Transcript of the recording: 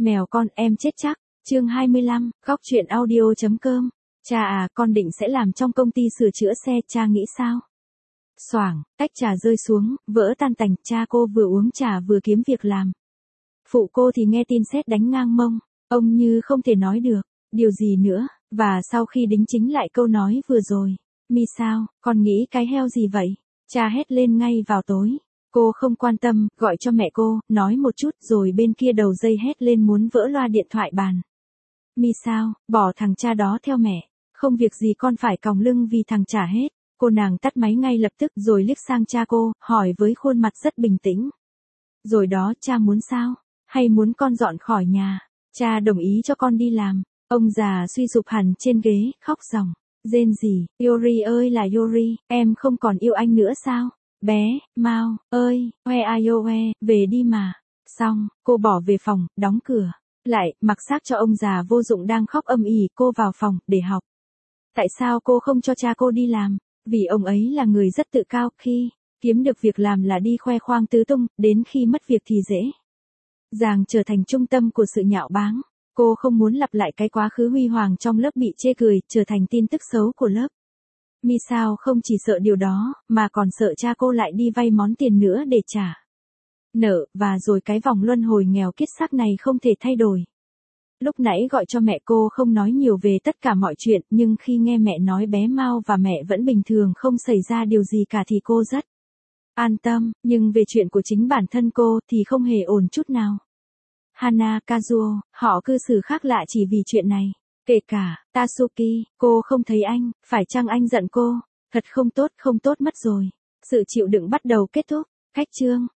Mèo con em chết chắc. Chương 25, góc truyện audio.com. Cha à, con định sẽ làm trong công ty sửa chữa xe, cha nghĩ sao? Xoảng, tách trà rơi xuống, vỡ tan tành, cha cô vừa uống trà vừa kiếm việc làm. Phụ cô thì nghe tin sét đánh ngang mông, ông như không thể nói được, điều gì nữa, và sau khi đính chính lại câu nói vừa rồi. Mi sao, con nghĩ cái heo gì vậy? Cha hét lên ngay vào tối. Cô không quan tâm, gọi cho mẹ cô, nói một chút rồi bên kia đầu dây hét lên muốn vỡ loa điện thoại bàn. Mi sao, bỏ thằng cha đó theo mẹ, không việc gì con phải còng lưng vì thằng trả hết. Cô nàng tắt máy ngay lập tức rồi liếc sang cha cô, hỏi với khuôn mặt rất bình tĩnh. Rồi đó, cha muốn sao? Hay muốn con dọn khỏi nhà? Cha đồng ý cho con đi làm. Ông già suy sụp hẳn trên ghế, khóc ròng. Rên rỉ, Yuri ơi là Yuri, em không còn yêu anh nữa sao? Bé, Mao, ơi, hoe ayoe, về đi mà. Xong, cô bỏ về phòng, đóng cửa. Lại, mặc xác cho ông già vô dụng đang khóc âm ỉ, cô vào phòng, để học. Tại sao cô không cho cha cô đi làm? Vì ông ấy là người rất tự cao, khi kiếm được việc làm là đi khoe khoang tứ tung, đến khi mất việc thì dễ dàng trở thành trung tâm của sự nhạo báng. Cô không muốn lặp lại cái quá khứ huy hoàng trong lớp bị chê cười, trở thành tin tức xấu của lớp. Mi sao không chỉ sợ điều đó, mà còn sợ cha cô lại đi vay món tiền nữa để trả nợ, và rồi cái vòng luân hồi nghèo kiết xác này không thể thay đổi. Lúc nãy gọi cho mẹ cô không nói nhiều về tất cả mọi chuyện, nhưng khi nghe mẹ nói bé Mao và mẹ vẫn bình thường không xảy ra điều gì cả thì cô rất an tâm, nhưng về chuyện của chính bản thân cô thì không hề ổn chút nào. Hana, Kazuo, họ cư xử khác lạ chỉ vì chuyện này. Kể cả, Tatsuki, cô không thấy anh, phải chăng anh giận cô? Thật không tốt mất rồi. Sự chịu đựng bắt đầu kết thúc. Khách chương.